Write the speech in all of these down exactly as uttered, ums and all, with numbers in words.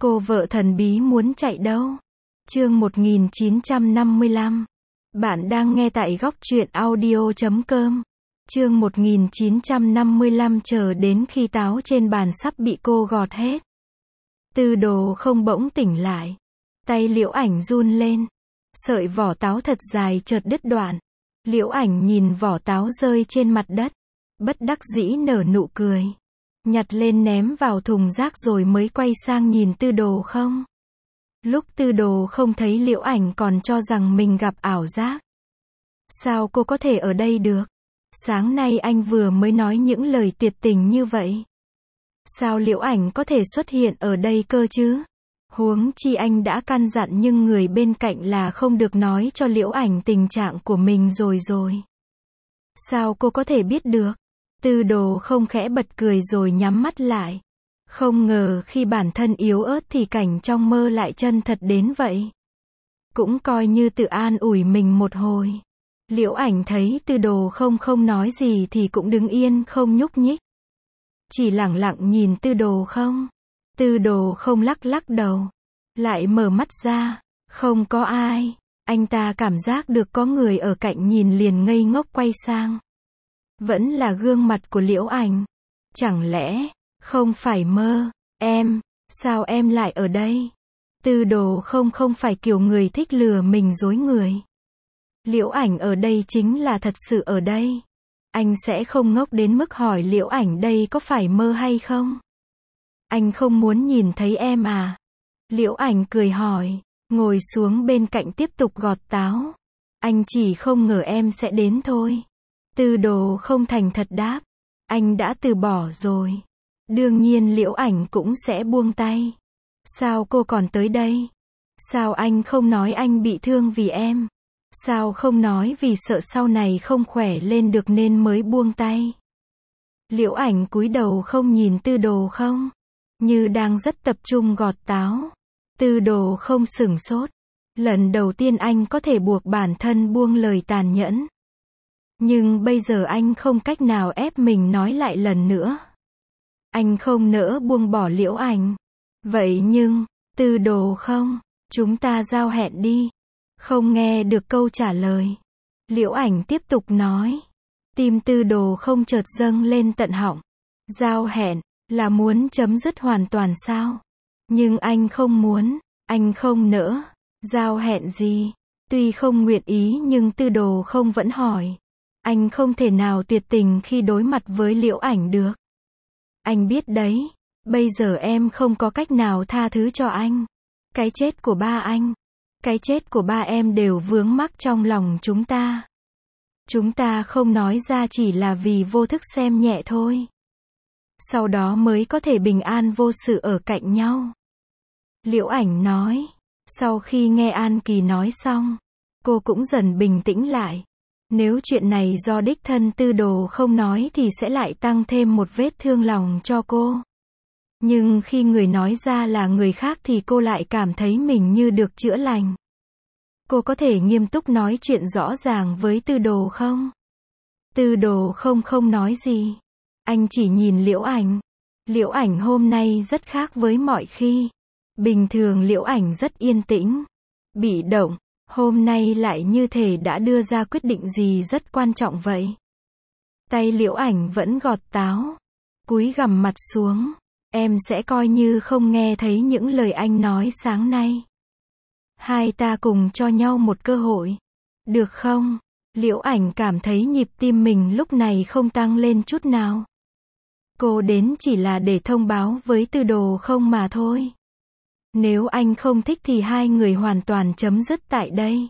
Cô vợ thần bí muốn chạy đâu? Chương một nghìn chín trăm năm mươi lăm. Bạn đang nghe tại góc truyện audio chấm com. Chương một nghìn chín trăm năm mươi lăm chờ đến khi táo trên bàn sắp bị cô gọt hết. Tư Đồ không bỗng tỉnh lại. Tay Liễu Ảnh run lên. Sợi vỏ táo thật dài chợt đứt đoạn. Liễu Ảnh nhìn vỏ táo rơi trên mặt đất. Bất đắc dĩ nở nụ cười. Nhặt lên ném vào thùng rác rồi mới quay sang nhìn Tư Đồ không. Lúc Tư Đồ không thấy Liễu Ảnh còn cho rằng mình gặp ảo giác. Sao cô có thể ở đây được? Sáng nay anh vừa mới nói những lời tuyệt tình như vậy. Sao Liễu Ảnh có thể xuất hiện ở đây cơ chứ? Huống chi anh đã căn dặn nhưng người bên cạnh là không được nói cho Liễu Ảnh tình trạng của mình rồi rồi. Sao cô có thể biết được? Tư Đồ không khẽ bật cười rồi nhắm mắt lại. Không ngờ khi bản thân yếu ớt thì cảnh trong mơ lại chân thật đến vậy. Cũng coi như tự an ủi mình một hồi. Liễu Ảnh thấy Tư Đồ không không nói gì thì cũng đứng yên không nhúc nhích. Chỉ lẳng lặng nhìn Tư Đồ không. Tư Đồ không lắc lắc đầu. Lại mở mắt ra. Không có ai. Anh ta cảm giác được có người ở cạnh nhìn liền ngây ngốc quay sang. Vẫn là gương mặt của Liễu Ảnh. Chẳng lẽ, không phải mơ, em, sao em lại ở đây? Tư Đồ không không phải kiểu người thích lừa mình dối người. Liễu Ảnh ở đây chính là thật sự ở đây. Anh sẽ không ngốc đến mức hỏi Liễu Ảnh đây có phải mơ hay không? Anh không muốn nhìn thấy em à? Liễu Ảnh cười hỏi, ngồi xuống bên cạnh tiếp tục gọt táo. Anh chỉ không ngờ em sẽ đến thôi. Tư Đồ không thành thật đáp. Anh đã từ bỏ rồi. Đương nhiên Liễu Ảnh cũng sẽ buông tay. Sao cô còn tới đây? Sao anh không nói anh bị thương vì em? Sao không nói vì sợ sau này không khỏe lên được nên mới buông tay? Liễu Ảnh cúi đầu không nhìn Tư Đồ không? Như đang rất tập trung gọt táo. Tư Đồ không sửng sốt. Lần đầu tiên anh có thể buộc bản thân buông lời tàn nhẫn. Nhưng bây giờ anh không cách nào ép mình nói lại lần nữa. Anh không nỡ buông bỏ Liễu Ảnh. Vậy nhưng, Tư Đồ không, chúng ta giao hẹn đi. Không nghe được câu trả lời. Liễu Ảnh tiếp tục nói. Tim Tư Đồ không chợt dâng lên tận họng. Giao hẹn, là muốn chấm dứt hoàn toàn sao? Nhưng anh không muốn, anh không nỡ. Giao hẹn gì? Tuy không nguyện ý nhưng Tư Đồ không vẫn hỏi. Anh không thể nào tuyệt tình khi đối mặt với Liễu Ảnh được. Anh biết đấy, bây giờ em không có cách nào tha thứ cho anh. Cái chết của ba anh, cái chết của ba em đều vướng mắc trong lòng chúng ta. Chúng ta không nói ra chỉ là vì vô thức xem nhẹ thôi. Sau đó mới có thể bình an vô sự ở cạnh nhau. Liễu Ảnh nói. Sau khi nghe An Kỳ nói xong, cô cũng dần bình tĩnh lại. Nếu chuyện này do đích thân Tư Đồ không nói thì sẽ lại tăng thêm một vết thương lòng cho cô. Nhưng khi người nói ra là người khác thì cô lại cảm thấy mình như được chữa lành. Cô có thể nghiêm túc nói chuyện rõ ràng với Tư Đồ không? Tư Đồ không không nói gì. Anh chỉ nhìn Liễu Ảnh. Liễu Ảnh hôm nay rất khác với mọi khi. Bình thường Liễu Ảnh rất yên tĩnh, bị động. Hôm nay lại như thể đã đưa ra quyết định gì rất quan trọng vậy. Tay Liễu Ảnh vẫn gọt táo. Cúi gằm mặt xuống. Em sẽ coi như không nghe thấy những lời anh nói sáng nay. Hai ta cùng cho nhau một cơ hội. Được không? Liễu Ảnh cảm thấy nhịp tim mình lúc này không tăng lên chút nào. Cô đến chỉ là để thông báo với Tư Đồ không mà thôi. Nếu anh không thích thì hai người hoàn toàn chấm dứt tại đây.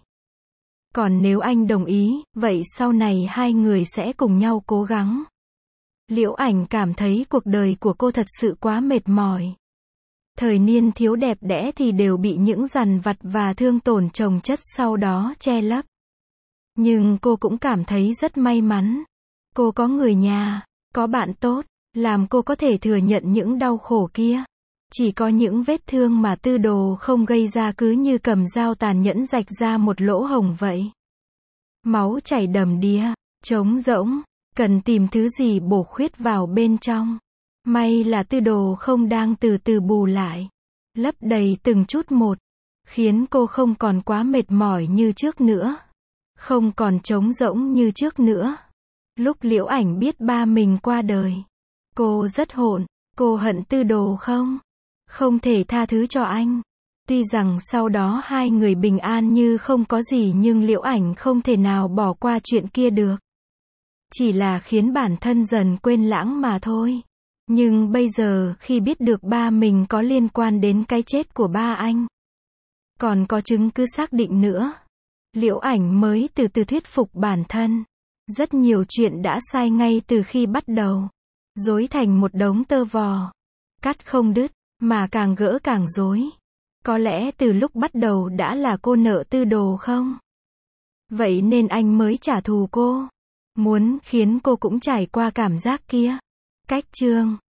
Còn nếu anh đồng ý, vậy sau này hai người sẽ cùng nhau cố gắng. Liễu Ảnh cảm thấy cuộc đời của cô thật sự quá mệt mỏi. Thời niên thiếu đẹp đẽ thì đều bị những dằn vặt và thương tổn chồng chất sau đó che lấp. Nhưng cô cũng cảm thấy rất may mắn. Cô có người nhà, có bạn tốt, làm cô có thể thừa nhận những đau khổ kia. Chỉ có những vết thương mà Tư Đồ không gây ra cứ như cầm dao tàn nhẫn rạch ra một lỗ hổng vậy. Máu chảy đầm đìa, trống rỗng, cần tìm thứ gì bổ khuyết vào bên trong. May là Tư Đồ không đang từ từ bù lại. lấp đầy từng chút một, khiến cô không còn quá mệt mỏi như trước nữa, không còn trống rỗng như trước nữa. Lúc Liễu Ảnh biết ba mình qua đời, cô rất hỗn, cô hận Tư Đồ không? Không thể tha thứ cho anh. Tuy rằng sau đó hai người bình an như không có gì nhưng Liễu Ảnh không thể nào bỏ qua chuyện kia được. Chỉ là khiến bản thân dần quên lãng mà thôi. Nhưng bây giờ khi biết được ba mình có liên quan đến cái chết của ba anh, còn có chứng cứ xác định nữa, Liễu Ảnh mới từ từ thuyết phục bản thân. Rất nhiều chuyện đã sai ngay từ khi bắt đầu. Rối thành một đống tơ vò. Cắt không đứt, mà càng gỡ càng rối. Có lẽ từ lúc bắt đầu đã là cô nợ Tư Đồ không? Vậy nên anh mới trả thù cô. Muốn khiến cô cũng trải qua cảm giác kia. Cách chương